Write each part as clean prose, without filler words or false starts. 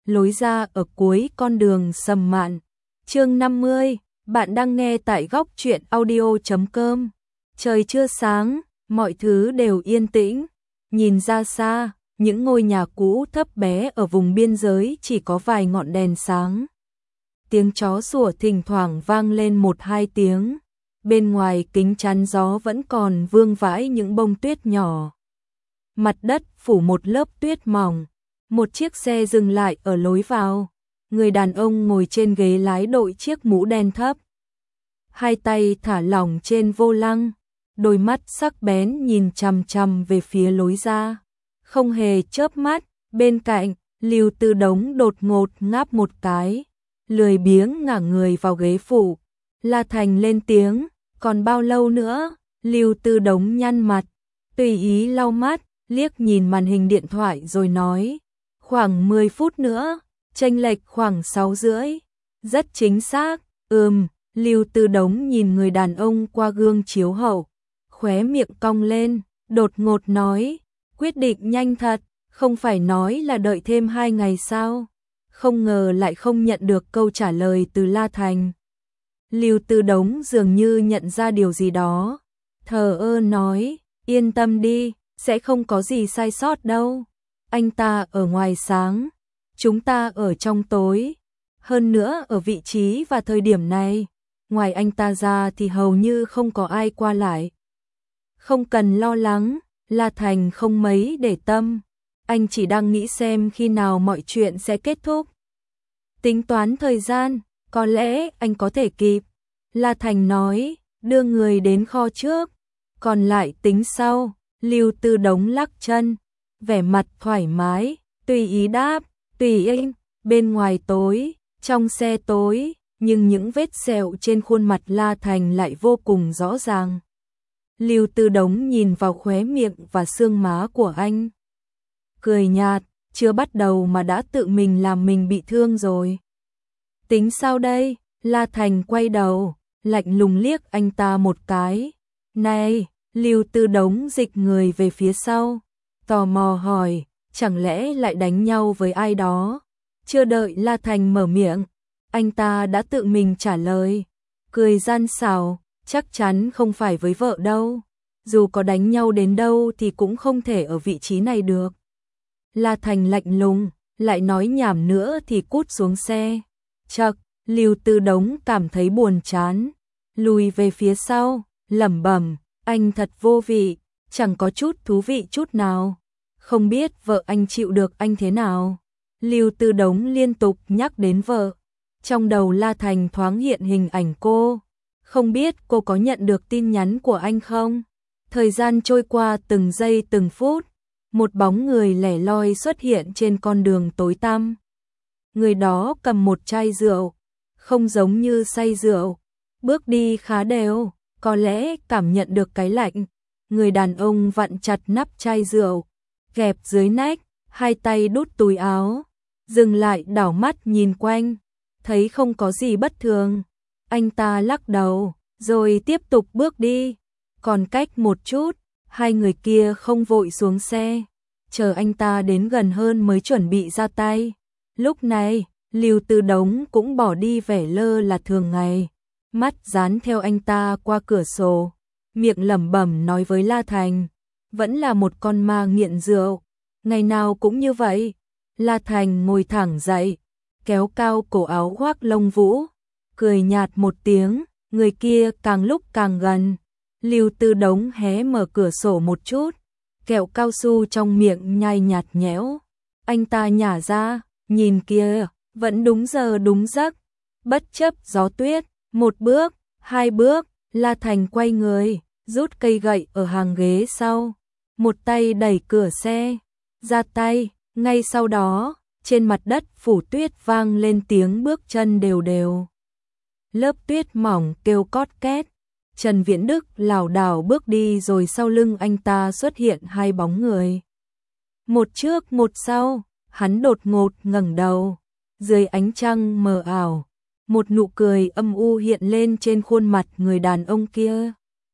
lối ra ở cuối con đường Sầm Mạn. Chương 50, bạn đang nghe tại góc truyện audio.com. Trời chưa sáng, mọi thứ đều yên tĩnh. Nhìn ra xa, những ngôi nhà cũ thấp bé ở vùng biên giới chỉ có vài ngọn đèn sáng. Tiếng chó sủa thỉnh thoảng vang lên một hai tiếng. Bên ngoài kính chắn gió vẫn còn vương vãi những bông tuyết nhỏ. Mặt đất phủ một lớp tuyết mỏng. Một chiếc xe dừng lại ở lối vào. Người đàn ông ngồi trên ghế lái đội chiếc mũ đen thấp. Hai tay thả lỏng trên vô lăng. Đôi mắt sắc bén nhìn chằm chằm về phía lối ra. Không hề chớp mắt. Bên cạnh, Lưu Tư Đống đột ngột ngáp một cái. Lười biếng ngả người vào ghế phụ. La Thành lên tiếng. Còn bao lâu nữa? Lưu Tư Đống nhăn mặt. Tùy ý lau mắt, liếc nhìn màn hình điện thoại rồi nói. Khoảng 10 phút nữa, chênh lệch khoảng 6 rưỡi. Rất chính xác, Lưu Tư Đống nhìn người đàn ông qua gương chiếu hậu. Khóe miệng cong lên, đột ngột nói. Quyết định nhanh thật, không phải nói là đợi thêm 2 ngày sao? Không ngờ lại không nhận được câu trả lời từ La Thành. Lưu Tư Đống dường như nhận ra điều gì đó. Thờ ơ nói, yên tâm đi, sẽ không có gì sai sót đâu. Anh ta ở ngoài sáng, chúng ta ở trong tối. Hơn nữa ở vị trí và thời điểm này, ngoài anh ta ra thì hầu như không có ai qua lại. Không cần lo lắng, La Thành không mấy để tâm. Anh chỉ đang nghĩ xem khi nào mọi chuyện sẽ kết thúc. Tính toán thời gian, có lẽ anh có thể kịp. La Thành nói, đưa người đến kho trước, còn lại tính sau. Lưu Tư Đống lắc chân, vẻ mặt thoải mái, tùy ý đáp, tùy anh. Bên ngoài tối, trong xe tối, nhưng những vết sẹo trên khuôn mặt La Thành lại vô cùng rõ ràng. Lưu Tư Đống nhìn vào khóe miệng và xương má của anh. Cười nhạt, chưa bắt đầu mà đã tự mình làm mình bị thương rồi. Tính sao đây? La Thành quay đầu, lạnh lùng liếc anh ta một cái. Này, Lưu Tư Đống dịch người về phía sau, tò mò hỏi, chẳng lẽ lại đánh nhau với ai đó? Chưa đợi La Thành mở miệng, anh ta đã tự mình trả lời, cười gian xảo, chắc chắn không phải với vợ đâu. Dù có đánh nhau đến đâu thì cũng không thể ở vị trí này được. La Thành lạnh lùng, lại nói nhảm nữa thì cút xuống xe. Chậc, Lưu Tư Đống cảm thấy buồn chán, lùi về phía sau, lẩm bẩm, anh thật vô vị, chẳng có chút thú vị chút nào. Không biết vợ anh chịu được anh thế nào. Lưu Tư Đống liên tục nhắc đến vợ. Trong đầu La Thành thoáng hiện hình ảnh cô. Không biết cô có nhận được tin nhắn của anh không? Thời gian trôi qua từng giây từng phút. Một bóng người lẻ loi xuất hiện trên con đường tối tăm. Người đó cầm một chai rượu, không giống như say rượu, bước đi khá đều, có lẽ cảm nhận được cái lạnh. Người đàn ông vặn chặt nắp chai rượu, gẹp dưới nách, hai tay đút túi áo, dừng lại đảo mắt nhìn quanh, thấy không có gì bất thường. Anh ta lắc đầu, rồi tiếp tục bước đi. Còn cách một chút, hai người kia không vội xuống xe, chờ anh ta đến gần hơn mới chuẩn bị ra tay. Lúc này, Lưu Tư Đống cũng bỏ đi vẻ lơ là thường ngày, mắt dán theo anh ta qua cửa sổ, miệng lẩm bẩm nói với La Thành, vẫn là một con ma nghiện rượu, ngày nào cũng như vậy. La Thành ngồi thẳng dậy, kéo cao cổ áo khoác lông vũ, cười nhạt một tiếng, người kia càng lúc càng gần. Lưu Tư Đống hé mở cửa sổ một chút, kẹo cao su trong miệng nhai nhạt nhẽo. Anh ta nhả ra, nhìn kia, vẫn đúng giờ đúng giấc. Bất chấp gió tuyết, một bước, hai bước, La Thành quay người, rút cây gậy ở hàng ghế sau, một tay đẩy cửa xe, ra tay. Ngay sau đó, trên mặt đất phủ tuyết vang lên tiếng bước chân đều đều. Lớp tuyết mỏng kêu cót két. Trần Viễn Đức lảo đảo bước đi, rồi sau lưng anh ta xuất hiện hai bóng người. Một trước một sau, hắn đột ngột ngẩng đầu. Dưới ánh trăng mờ ảo, một nụ cười âm u hiện lên trên khuôn mặt người đàn ông kia.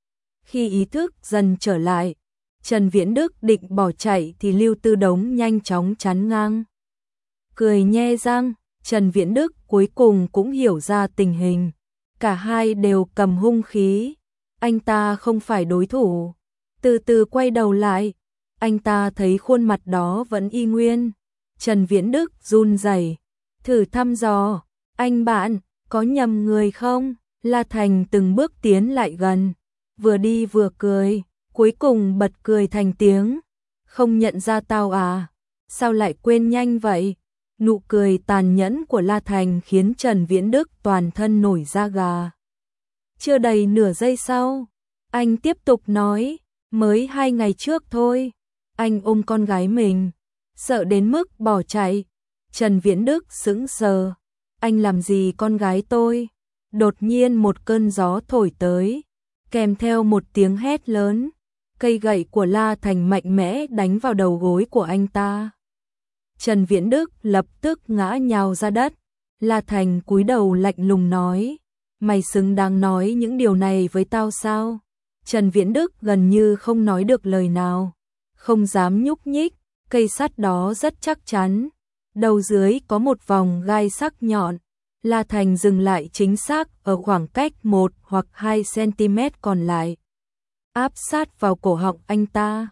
Khi ý thức dần trở lại, Trần Viễn Đức định bỏ chạy thì Lưu Tư Đống nhanh chóng chắn ngang. cười nhe răng. Trần Viễn Đức cuối cùng cũng hiểu ra tình hình. Cả hai đều cầm hung khí. Anh ta không phải đối thủ. Từ từ quay đầu lại. Anh ta thấy khuôn mặt đó vẫn y nguyên. Trần Viễn Đức run rẩy, thử thăm dò. Anh bạn, có nhầm người không? La Thành từng bước tiến lại gần. Vừa đi vừa cười. Cuối cùng bật cười thành tiếng. Không nhận ra tao à? Sao lại quên nhanh vậy? Nụ cười tàn nhẫn của La Thành khiến Trần Viễn Đức toàn thân nổi da gà. Chưa đầy nửa giây sau, anh tiếp tục nói, mới 2 ngày trước thôi, anh ôm con gái mình, sợ đến mức bỏ chạy. Trần Viễn Đức sững sờ, anh làm gì con gái tôi? Đột nhiên một cơn gió thổi tới, kèm theo một tiếng hét lớn, cây gậy của La Thành mạnh mẽ đánh vào đầu gối của anh ta. Trần Viễn Đức lập tức ngã nhào ra đất. La Thành cúi đầu lạnh lùng nói, mày xứng đáng nói những điều này với tao sao? Trần Viễn Đức gần như không nói được lời nào, không dám nhúc nhích, cây sắt đó rất chắc chắn, đầu dưới có một vòng gai sắc nhọn. La Thành dừng lại chính xác ở khoảng cách 1 hoặc 2 cm còn lại, áp sát vào cổ họng anh ta.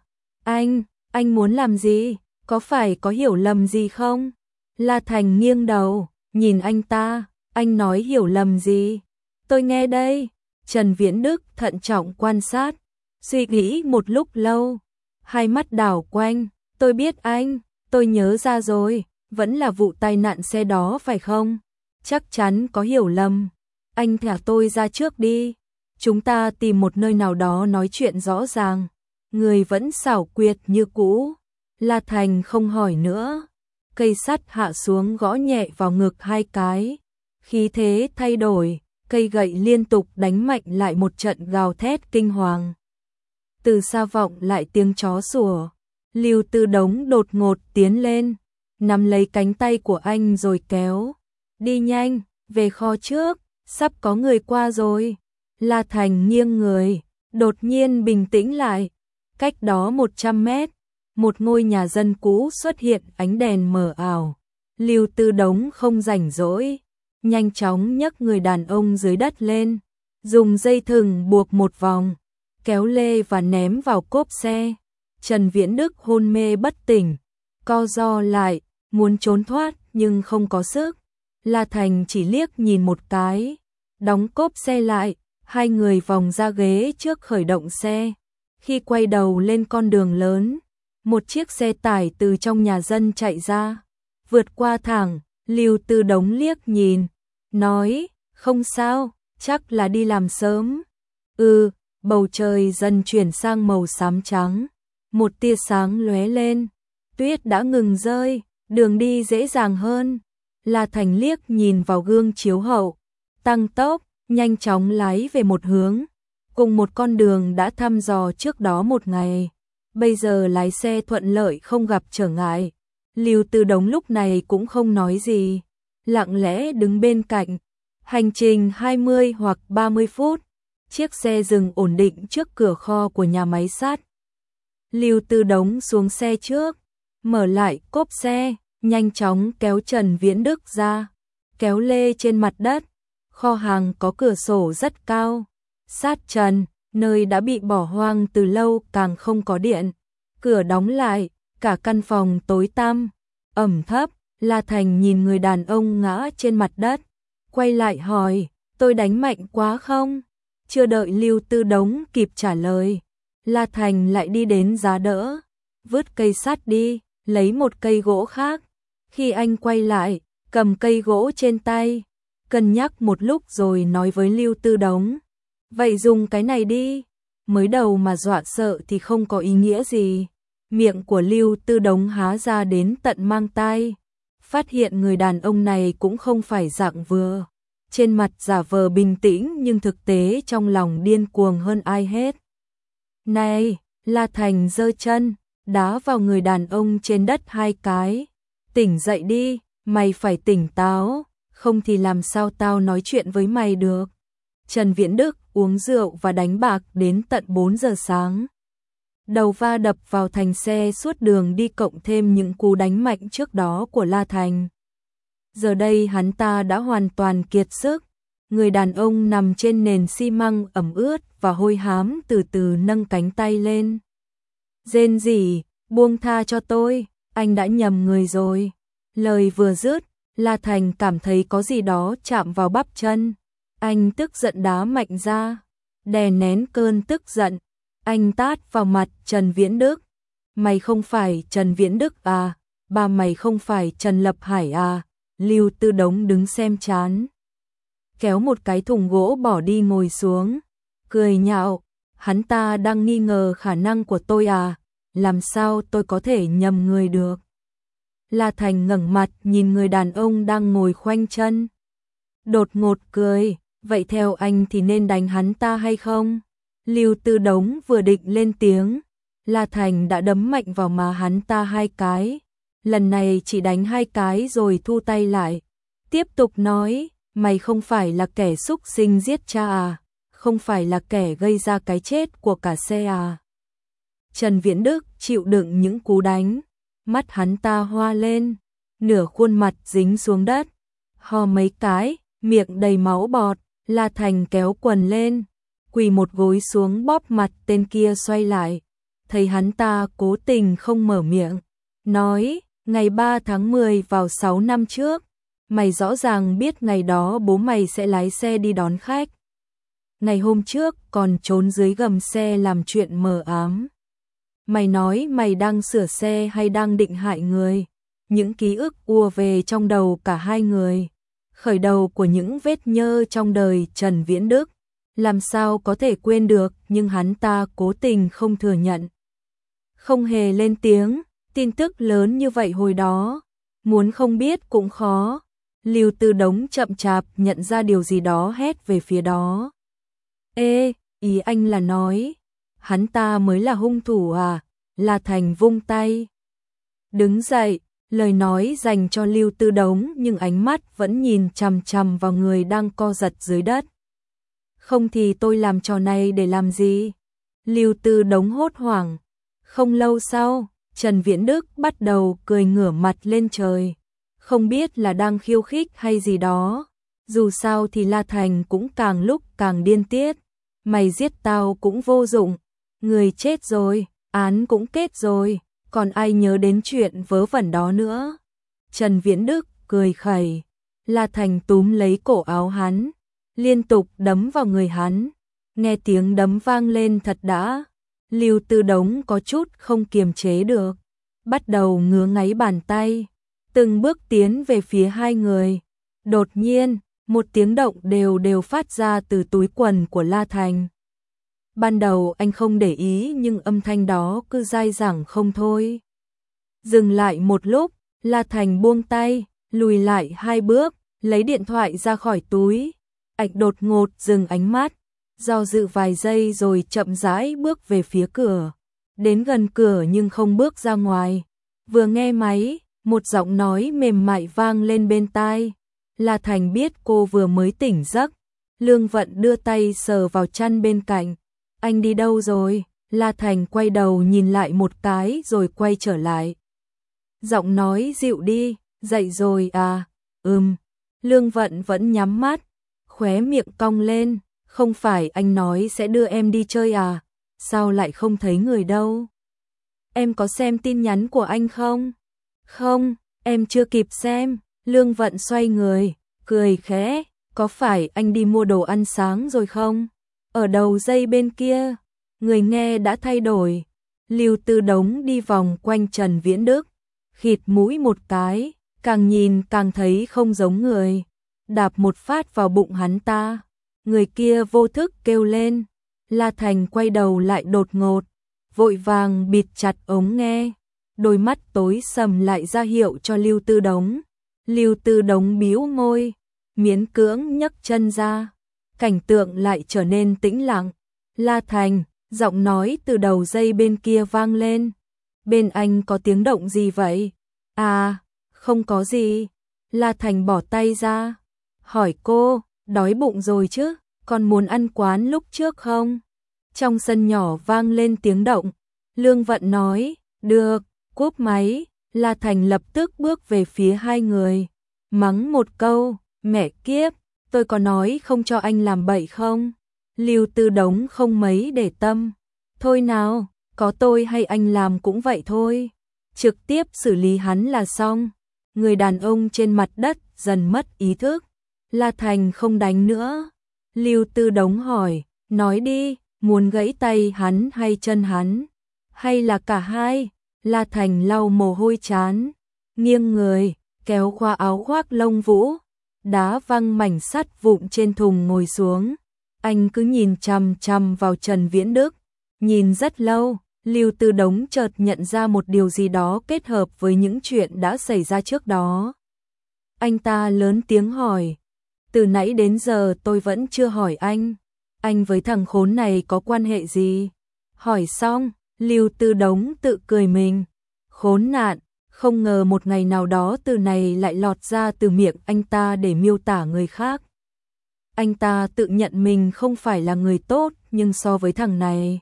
Anh muốn làm gì? Có phải có hiểu lầm gì không? La Thành nghiêng đầu, nhìn anh ta, anh nói hiểu lầm gì? Tôi nghe đây. Trần Viễn Đức thận trọng quan sát, suy nghĩ một lúc lâu, hai mắt đảo quanh, tôi biết anh, tôi nhớ ra rồi, vẫn là vụ tai nạn xe đó phải không? Chắc chắn có hiểu lầm. Anh thả tôi ra trước đi, chúng ta tìm một nơi nào đó nói chuyện rõ ràng. Người vẫn xảo quyệt như cũ. La Thành không hỏi nữa. Cây sắt hạ xuống gõ nhẹ vào ngực 2 cái. Khí thế thay đổi, cây gậy liên tục đánh mạnh lại một trận gào thét kinh hoàng. Từ xa vọng lại tiếng chó sủa. Lưu Tư Đống đột ngột tiến lên, nắm lấy cánh tay của anh rồi kéo. Đi nhanh, về kho trước, sắp có người qua rồi. La Thành nghiêng người, đột nhiên bình tĩnh lại. Cách đó 100 mét, một ngôi nhà dân cũ xuất hiện ánh đèn mờ ảo. Lưu Tư Đống không rảnh rỗi, nhanh chóng nhấc người đàn ông dưới đất lên, dùng dây thừng buộc một vòng, kéo lê và ném vào cốp xe. Trần Viễn Đức hôn mê bất tỉnh, co ro lại, muốn trốn thoát nhưng không có sức. La Thành chỉ liếc nhìn một cái, đóng cốp xe lại, hai người vòng ra ghế trước khởi động xe. Khi quay đầu lên con đường lớn, một chiếc xe tải từ trong nhà dân chạy ra, vượt qua thẳng. Lưu Tư Đống liếc nhìn, nói, không sao, chắc là đi làm sớm. Bầu trời dần chuyển sang màu xám trắng, một tia sáng lóe lên, tuyết đã ngừng rơi, đường đi dễ dàng hơn. La Thành liếc nhìn vào gương chiếu hậu, tăng tốc, nhanh chóng lái về một hướng, cùng một con đường đã thăm dò trước đó một ngày. Bây giờ lái xe thuận lợi không gặp trở ngại. Lưu Tư Đống lúc này cũng không nói gì, lặng lẽ đứng bên cạnh. Hành trình 20 hoặc 30 phút, chiếc xe dừng ổn định trước cửa kho của nhà máy sắt. Lưu Tư Đống xuống xe trước, mở lại cốp xe, nhanh chóng kéo Trần Viễn Đức ra, kéo lê trên mặt đất. Kho hàng có cửa sổ rất cao, sát trần, nơi đã bị bỏ hoang từ lâu càng không có điện. Cửa đóng lại, cả căn phòng tối tăm, ẩm thấp. La Thành nhìn người đàn ông ngã trên mặt đất, quay lại hỏi, tôi đánh mạnh quá không? Chưa đợi Lưu Tư Đống kịp trả lời, La Thành lại đi đến giá đỡ, vứt cây sắt đi, lấy một cây gỗ khác. Khi anh quay lại, cầm cây gỗ trên tay, cân nhắc một lúc rồi nói với Lưu Tư Đống, vậy dùng cái này đi. Mới đầu mà dọa sợ thì không có ý nghĩa gì. Miệng của Lưu Tư Đống há ra đến tận mang tai, phát hiện người đàn ông này cũng không phải dạng vừa. Trên mặt giả vờ bình tĩnh nhưng thực tế trong lòng điên cuồng hơn ai hết. Này, La Thành giơ chân, đá vào người đàn ông trên đất 2 cái. Tỉnh dậy đi, mày phải tỉnh táo, không thì làm sao tao nói chuyện với mày được. Trần Viễn Đức uống rượu và đánh bạc đến tận 4 giờ sáng. Đầu va đập vào thành xe suốt đường đi cộng thêm những cú đánh mạnh trước đó của La Thành. Giờ đây hắn ta đã hoàn toàn kiệt sức. Người đàn ông nằm trên nền xi măng ẩm ướt và hôi hám từ từ nâng cánh tay lên. Rên rỉ, buông tha cho tôi, anh đã nhầm người rồi. Lời vừa dứt, La Thành cảm thấy có gì đó chạm vào bắp chân. Anh tức giận đá mạnh ra, đè nén cơn tức giận. Anh tát vào mặt Trần Viễn Đức. Mày không phải Trần Viễn Đức à? Ba mày không phải Trần Lập Hải à? Lưu Tư Đống đứng xem chán. Kéo một cái thùng gỗ bỏ đi ngồi xuống. Cười nhạo, hắn ta đang nghi ngờ khả năng của tôi à? Làm sao tôi có thể nhầm người được? La Thành ngẩng mặt nhìn người đàn ông đang ngồi khoanh chân. Đột ngột cười, vậy theo anh thì nên đánh hắn ta hay không? Lưu Tư Đống vừa định lên tiếng, La Thành đã đấm mạnh vào má hắn ta 2 cái. Lần này chỉ đánh 2 cái rồi thu tay lại. Tiếp tục nói, mày không phải là kẻ xúc sinh giết cha à? Không phải là kẻ gây ra cái chết của cả xe à? Trần Viễn Đức chịu đựng những cú đánh. Mắt hắn ta hoa lên, nửa khuôn mặt dính xuống đất. Ho mấy cái, miệng đầy máu bọt. La Thành kéo quần lên, quỳ một gối xuống bóp mặt tên kia xoay lại. Thấy hắn ta cố tình không mở miệng, nói, ngày 3 tháng 10 vào 6 năm trước, mày rõ ràng biết ngày đó bố mày sẽ lái xe đi đón khách. Ngày hôm trước còn trốn dưới gầm xe làm chuyện mờ ám. Mày nói mày đang sửa xe hay đang định hại người? Những ký ức ùa về trong đầu cả hai người. Khởi đầu của những vết nhơ trong đời Trần Viễn Đức. Làm sao có thể quên được, nhưng hắn ta cố tình không thừa nhận. Không hề lên tiếng, tin tức lớn như vậy hồi đó. Muốn không biết cũng khó. Lưu Tư Đống chậm chạp nhận ra điều gì đó hét về phía đó. Ê, ý anh là nói, hắn ta mới là hung thủ à? La Thành vung tay. Đứng dậy, lời nói dành cho Lưu Tư Đống nhưng ánh mắt vẫn nhìn chằm chằm vào người đang co giật dưới đất. Không thì tôi làm trò này để làm gì? Lưu Tư Đống hốt hoảng. Không lâu sau, Trần Viễn Đức bắt đầu cười ngửa mặt lên trời. Không biết là đang khiêu khích hay gì đó. Dù sao thì La Thành cũng càng lúc càng điên tiết. Mày giết tao cũng vô dụng. Người chết rồi, án cũng kết rồi. Còn ai nhớ đến chuyện vớ vẩn đó nữa? Trần Viễn Đức cười khẩy. La Thành túm lấy cổ áo hắn, liên tục đấm vào người hắn. Nghe tiếng đấm vang lên thật đã. Lưu Tư Đống có chút không kiềm chế được, bắt đầu ngứa ngáy bàn tay, từng bước tiến về phía hai người. Đột nhiên, một tiếng động đều đều phát ra từ túi quần của La Thành. Ban đầu anh không để ý nhưng âm thanh đó cứ dai dẳng không thôi. Dừng lại một lúc, La Thành buông tay, lùi lại 2 bước, lấy điện thoại ra khỏi túi. Anh đột ngột dừng ánh mắt, do dự vài giây rồi chậm rãi bước về phía cửa. Đến gần cửa nhưng không bước ra ngoài. Vừa nghe máy, một giọng nói mềm mại vang lên bên tai. La Thành biết cô vừa mới tỉnh giấc. Lương Vận đưa tay sờ vào chăn bên cạnh. Anh đi đâu rồi? La Thành quay đầu nhìn lại một cái rồi quay trở lại. Giọng nói dịu đi, dậy rồi à? Lương Vận vẫn nhắm mắt, khóe miệng cong lên. Không phải anh nói sẽ đưa em đi chơi à? Sao lại không thấy người đâu? Em có xem tin nhắn của anh không? Không, em chưa kịp xem. Lương Vận xoay người, cười khẽ. Có phải anh đi mua đồ ăn sáng rồi không? Ở đầu dây bên kia, người nghe đã thay đổi. Lưu Tư Đống đi vòng quanh Trần Viễn Đức, khịt mũi một cái, càng nhìn càng thấy không giống người. Đạp một phát vào bụng hắn ta. Người kia vô thức kêu lên. La Thành quay đầu lại đột ngột, vội vàng bịt chặt ống nghe. Đôi mắt tối sầm lại ra hiệu cho Lưu Tư Đống. Lưu Tư Đống bĩu môi, miễn cưỡng nhấc chân ra. Cảnh tượng lại trở nên tĩnh lặng. La Thành, giọng nói từ đầu dây bên kia vang lên. Bên anh có tiếng động gì vậy? À, không có gì. La Thành bỏ tay ra, hỏi cô, đói bụng rồi chứ, còn muốn ăn quán lúc trước không? Trong sân nhỏ vang lên tiếng động. Lương Vận nói, được, cúp máy. La Thành lập tức bước về phía hai người. mắng một câu, mẹ kiếp, tôi có nói không cho anh làm bậy không? Lưu Tư Đống không mấy để tâm, thôi nào, có tôi hay anh làm cũng vậy thôi, trực tiếp xử lý hắn là xong. Người đàn ông trên mặt đất dần mất ý thức. La Thành không đánh nữa. Lưu Tư Đống hỏi, nói đi, muốn gãy tay hắn hay chân hắn, hay là cả hai? La Thành lau mồ hôi trán, nghiêng người, kéo qua áo khoác lông vũ, đá văng mảnh sắt vụn trên thùng ngồi xuống. Anh cứ nhìn chằm chằm vào Trần Viễn Đức, nhìn rất lâu. Lưu Tư Đống chợt nhận ra một điều gì đó kết hợp với những chuyện đã xảy ra trước đó. Anh ta lớn tiếng hỏi, từ nãy đến giờ tôi vẫn chưa hỏi anh với thằng khốn này có quan hệ gì? Hỏi xong, Lưu Tư Đống tự cười mình, khốn nạn, không ngờ một ngày nào đó từ này lại lọt ra từ miệng anh ta để miêu tả người khác. Anh ta tự nhận mình không phải là người tốt, nhưng so với thằng này,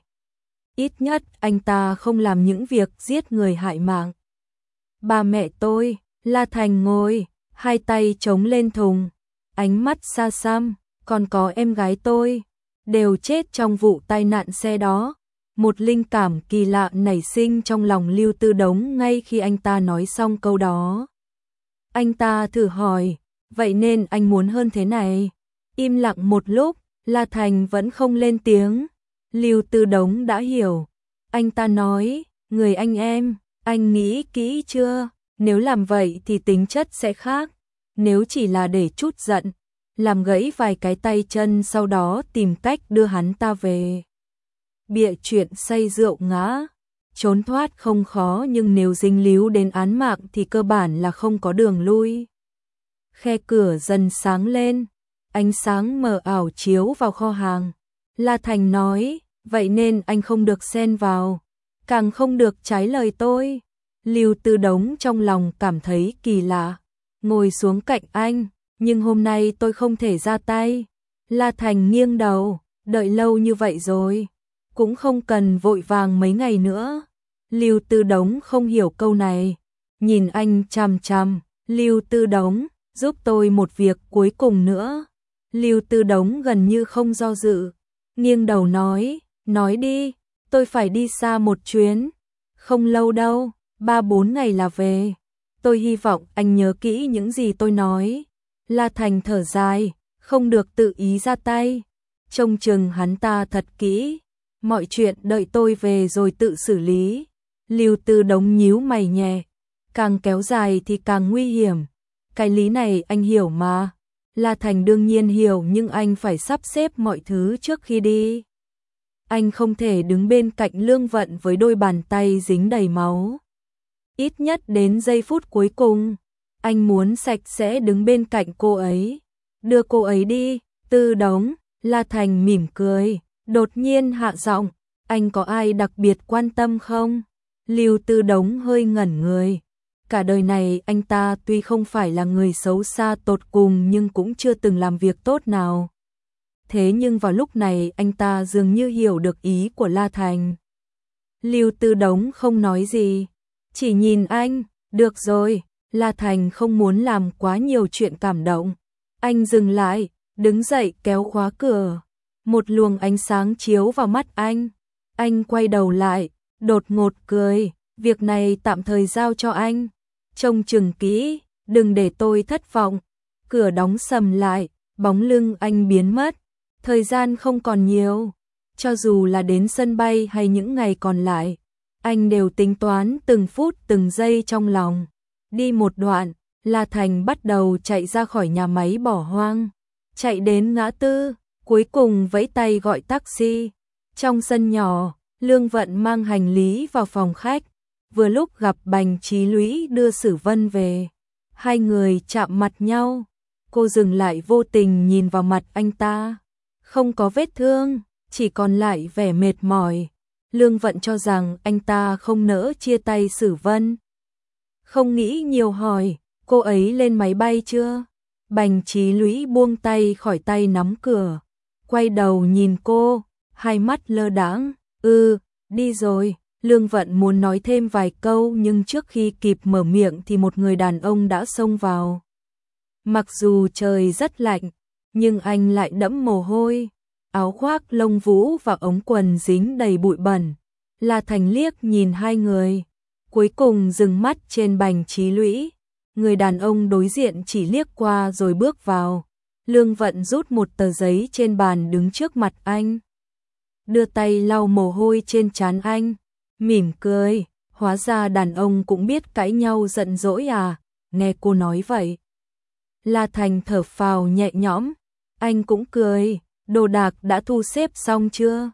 ít nhất anh ta không làm những việc giết người hại mạng. Ba mẹ tôi, La Thành ngồi, hai tay chống lên thùng, ánh mắt xa xăm, còn có em gái tôi, đều chết trong vụ tai nạn xe đó. Một linh cảm kỳ lạ nảy sinh trong lòng Lưu Tư Đống ngay khi anh ta nói xong câu đó. Anh ta thử hỏi, vậy nên anh muốn hơn thế này? Im lặng một lúc, La Thành vẫn không lên tiếng. Lưu Tư Đống đã hiểu. Anh ta nói, người anh em, anh nghĩ kỹ chưa? Nếu làm vậy thì tính chất sẽ khác. Nếu chỉ là để chút giận, làm gãy vài cái tay chân sau đó tìm cách đưa hắn ta về. Bịa chuyện say rượu ngã, trốn thoát không khó, nhưng nếu dính líu đến án mạng thì cơ bản là không có đường lui. Khe cửa dần sáng lên, ánh sáng mờ ảo chiếu vào kho hàng. La Thành nói, vậy nên anh không được xen vào, càng không được trái lời tôi. Lưu Tư Đống trong lòng cảm thấy kỳ lạ, ngồi xuống cạnh anh, nhưng hôm nay tôi không thể ra tay. La Thành nghiêng đầu, đợi lâu như vậy rồi, cũng không cần vội vàng mấy ngày nữa. Lưu Tư Đống không hiểu câu này, nhìn anh chằm chằm. Lưu Tư Đống, giúp tôi một việc cuối cùng nữa. Lưu Tư Đống gần như không do dự, nghiêng đầu nói đi, tôi phải đi xa một chuyến, không lâu đâu, 3-4 ngày là về. Tôi hy vọng anh nhớ kỹ những gì tôi nói. La Thành thở dài, không được tự ý ra tay, trông chừng hắn ta thật kỹ, mọi chuyện đợi tôi về rồi tự xử lý. Lưu Tư Đống nhíu mày nhẹ, càng kéo dài thì càng nguy hiểm. Cái lý này anh hiểu mà. La Thành đương nhiên hiểu, nhưng anh phải sắp xếp mọi thứ trước khi đi. Anh không thể đứng bên cạnh Lương Vận với đôi bàn tay dính đầy máu. Ít nhất đến giây phút cuối cùng, anh muốn sạch sẽ đứng bên cạnh cô ấy. Đưa cô ấy đi, Tư Đống. La Thành mỉm cười, đột nhiên hạ giọng, anh có ai đặc biệt quan tâm không? Lưu Tư Đống hơi ngẩn người. Cả đời này anh ta tuy không phải là người xấu xa tột cùng nhưng cũng chưa từng làm việc tốt nào. Thế nhưng vào lúc này anh ta dường như hiểu được ý của La Thành. Lưu Tư Đống không nói gì, chỉ nhìn anh. Được rồi, La Thành không muốn làm quá nhiều chuyện cảm động. Anh dừng lại, đứng dậy kéo khóa cửa. Một luồng ánh sáng chiếu vào mắt anh. Anh quay đầu lại, đột ngột cười, việc này tạm thời giao cho anh. Trông chừng kỹ, đừng để tôi thất vọng. Cửa đóng sầm lại, bóng lưng anh biến mất. Thời gian không còn nhiều. Cho dù là đến sân bay hay những ngày còn lại, anh đều tính toán từng phút từng giây trong lòng. Đi một đoạn, La Thành bắt đầu chạy ra khỏi nhà máy bỏ hoang. Chạy đến ngã tư, cuối cùng vẫy tay gọi taxi. Trong sân nhỏ, Lương Vận mang hành lý vào phòng khách. Vừa lúc gặp Bành Chí Lũy đưa Sử Vân về. Hai người chạm mặt nhau. Cô dừng lại vô tình nhìn vào mặt anh ta. Không có vết thương, chỉ còn lại vẻ mệt mỏi. Lương Vận cho rằng anh ta không nỡ chia tay Sử Vân. Không nghĩ nhiều hỏi, cô ấy lên máy bay chưa? Bành Chí Lũy buông tay khỏi tay nắm cửa. Quay đầu nhìn cô, hai mắt lơ đãng. Đi rồi. Lương Vận muốn nói thêm vài câu nhưng trước khi kịp mở miệng thì một người đàn ông đã xông vào. Mặc dù trời rất lạnh, nhưng anh lại đẫm mồ hôi, áo khoác lông vũ và ống quần dính đầy bụi bẩn. La Thành liếc nhìn hai người, cuối cùng dừng mắt trên Bành Chí Lũy. Người đàn ông đối diện chỉ liếc qua rồi bước vào. Lương Vận rút một tờ giấy trên bàn đứng trước mặt anh, đưa tay lau mồ hôi trên trán anh, mỉm cười. Hóa ra đàn ông cũng biết cãi nhau giận dỗi à, nghe cô nói vậy. La Thành thở phào nhẹ nhõm, anh cũng cười, đồ đạc đã thu xếp xong chưa?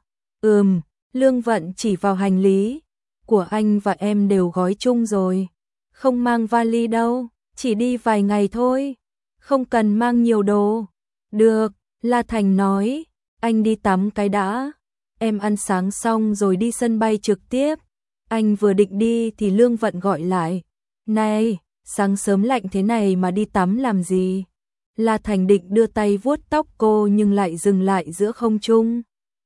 Lương Vận chỉ vào hành lý, của anh và em đều gói chung rồi, không mang vali đâu, chỉ đi vài ngày thôi, không cần mang nhiều đồ. Được, La Thành nói, anh đi tắm cái đã, em ăn sáng xong rồi đi sân bay trực tiếp. Anh vừa định đi thì Lương Vận gọi lại, này, sáng sớm lạnh thế này mà đi tắm làm gì? La Thành định đưa tay vuốt tóc cô nhưng lại dừng lại giữa không trung.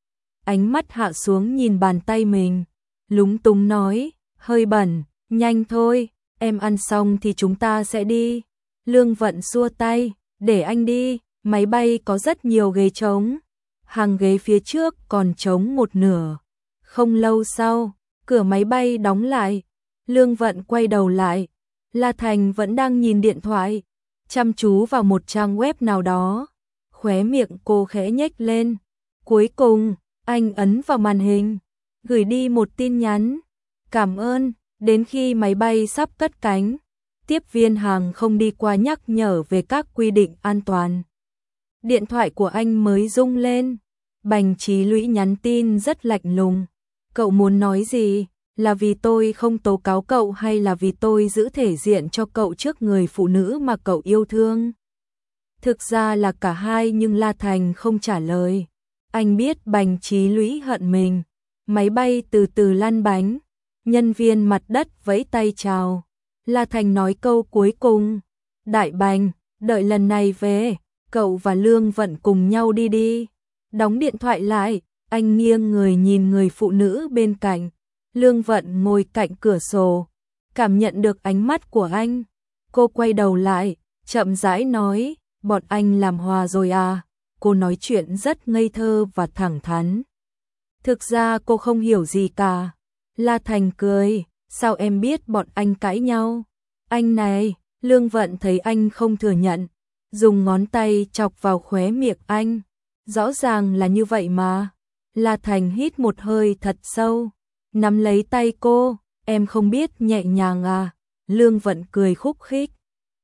Ánh mắt hạ xuống nhìn bàn tay mình, lúng túng nói, hơi bẩn, nhanh thôi, em ăn xong thì chúng ta sẽ đi. Lương Vận xua tay, để anh đi, máy bay có rất nhiều ghế trống, hàng ghế phía trước còn trống một nửa. Không lâu sau, cửa máy bay đóng lại, Lương Vận quay đầu lại, La Thành vẫn đang nhìn điện thoại, chăm chú vào một trang web nào đó. Khóe miệng cô khẽ nhếch lên. Cuối cùng, anh ấn vào màn hình, gửi đi một tin nhắn. Cảm ơn, đến khi máy bay sắp cất cánh, tiếp viên hàng không đi qua nhắc nhở về các quy định an toàn. Điện thoại của anh mới rung lên. Bành Chí Lũy nhắn tin rất lạnh lùng. Cậu muốn nói gì? Là vì tôi không tố cáo cậu hay là vì tôi giữ thể diện cho cậu trước người phụ nữ mà cậu yêu thương? Thực ra là cả hai nhưng La Thành không trả lời. Anh biết Bành Chí Lũy hận mình. Máy bay từ từ lăn bánh. Nhân viên mặt đất vẫy tay chào. La Thành nói câu cuối cùng. Đại Bành, đợi lần này về, cậu và Lương Vận cùng nhau đi đi. Đóng điện thoại lại, anh nghiêng người nhìn người phụ nữ bên cạnh. Lương Vận ngồi cạnh cửa sổ, cảm nhận được ánh mắt của anh. Cô quay đầu lại, chậm rãi nói, bọn anh làm hòa rồi à? Cô nói chuyện rất ngây thơ và thẳng thắn. Thực ra cô không hiểu gì cả. La Thành cười, sao em biết bọn anh cãi nhau? Anh này, Lương Vận thấy anh không thừa nhận, dùng ngón tay chọc vào khóe miệng anh. Rõ ràng là như vậy mà. La Thành hít một hơi thật sâu, nắm lấy tay cô, em không biết nhẹ nhàng à? Lương Vận cười khúc khích.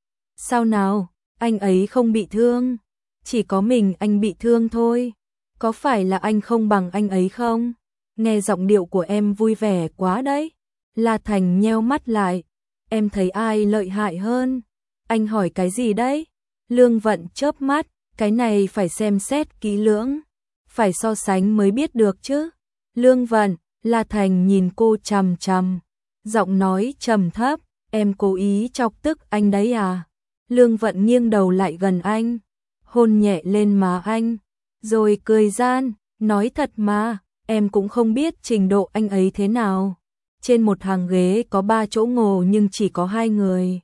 Sao nào, anh ấy không bị thương, chỉ có mình anh bị thương thôi. Có phải là anh không bằng anh ấy không? Nghe giọng điệu của em vui vẻ quá đấy. La Thành nheo mắt lại, em thấy ai lợi hại hơn? Anh hỏi cái gì đấy? Lương Vận chớp mắt, cái này phải xem xét kỹ lưỡng, phải so sánh mới biết được chứ. Lương Vận, La Thành nhìn cô chằm chằm, giọng nói trầm thấp, em cố ý chọc tức anh đấy à? Lương Vận nghiêng đầu lại gần anh, hôn nhẹ lên má anh, rồi cười gian, nói thật mà, em cũng không biết trình độ anh ấy thế nào. Trên một hàng ghế có 3 chỗ ngồi nhưng chỉ có 2 người.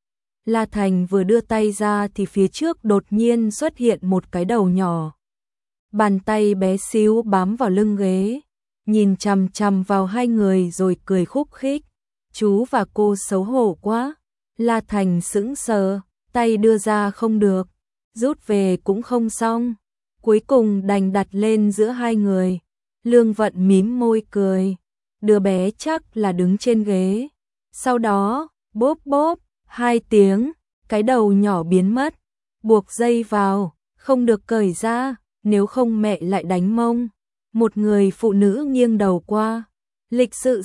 La Thành vừa đưa tay ra thì phía trước đột nhiên xuất hiện một cái đầu nhỏ. Bàn tay bé xíu bám vào lưng ghế, nhìn chằm chằm vào hai người rồi cười khúc khích. Chú và cô xấu hổ quá. La Thành sững sờ, tay đưa ra không được, rút về cũng không xong. Cuối cùng đành đặt lên giữa hai người. Lương Vận mím môi cười. Đứa bé chắc là đứng trên ghế. Sau đó, bốp bốp, 2 tiếng, cái đầu nhỏ biến mất. Buộc dây vào, không được cởi ra, nếu không mẹ lại đánh mông. Một người phụ nữ nghiêng đầu qua. Lịch sự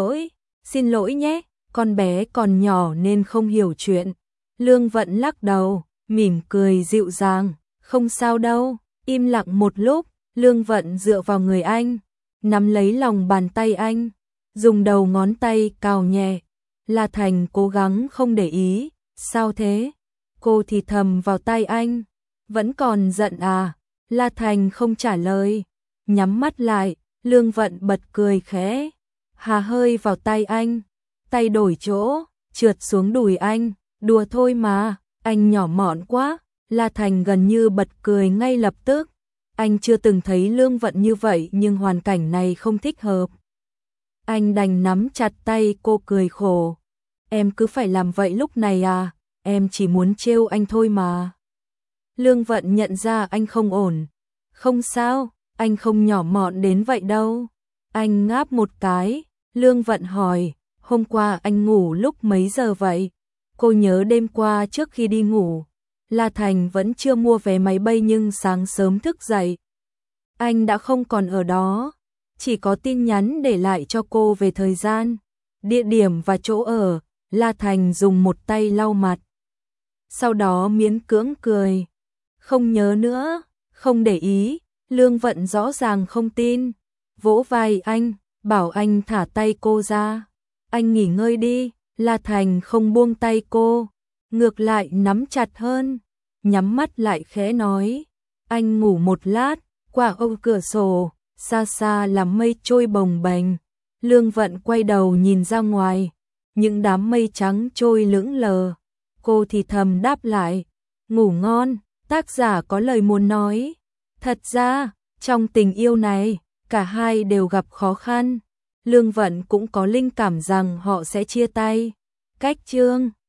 xin lỗi nhé, con bé còn nhỏ nên không hiểu chuyện. Lương Vận lắc đầu, mỉm cười dịu dàng, không sao đâu. Im lặng một lúc, Lương Vận dựa vào người anh, nắm lấy lòng bàn tay anh, dùng đầu ngón tay cào nhẹ. La Thành cố gắng không để ý, sao thế? Cô thì thầm vào tai anh, vẫn còn giận à? La Thành không trả lời, nhắm mắt lại, Lương Vận bật cười khẽ, hà hơi vào tay anh, tay đổi chỗ, trượt xuống đùi anh, đùa thôi mà, Anh nhỏ mọn quá, La Thành gần như bật cười ngay lập tức. Anh chưa từng thấy Lương Vận như vậy nhưng hoàn cảnh này không thích hợp. Anh đành nắm chặt tay cô cười khổ. Em cứ phải làm vậy lúc này à, em chỉ muốn trêu anh thôi mà. Lương Vận nhận ra anh không ổn. Không sao, anh không nhỏ mọn đến vậy đâu. Anh ngáp một cái, Lương Vận hỏi, hôm qua anh ngủ lúc mấy giờ vậy? Cô nhớ đêm qua trước khi đi ngủ, La Thành vẫn chưa mua vé máy bay nhưng sáng sớm thức dậy. Anh đã không còn ở đó, chỉ có tin nhắn để lại cho cô về thời gian, địa điểm và chỗ ở. La Thành dùng một tay lau mặt. Sau đó miễn cưỡng cười. Không nhớ nữa, không để ý. Lương Vận rõ ràng không tin. Vỗ vai anh, bảo anh thả tay cô ra. Anh nghỉ ngơi đi. La Thành không buông tay cô, ngược lại nắm chặt hơn, nhắm mắt lại khẽ nói. Anh ngủ một lát, qua ô cửa sổ, xa xa là mây trôi bồng bềnh. Lương Vận quay đầu nhìn ra ngoài, những đám mây trắng trôi lững lờ. Cô thì thầm đáp lại, ngủ ngon. Tác giả có lời muốn nói. Thật ra, trong tình yêu này, cả hai đều gặp khó khăn. Lương Vận cũng có linh cảm rằng họ sẽ chia tay. Cách chương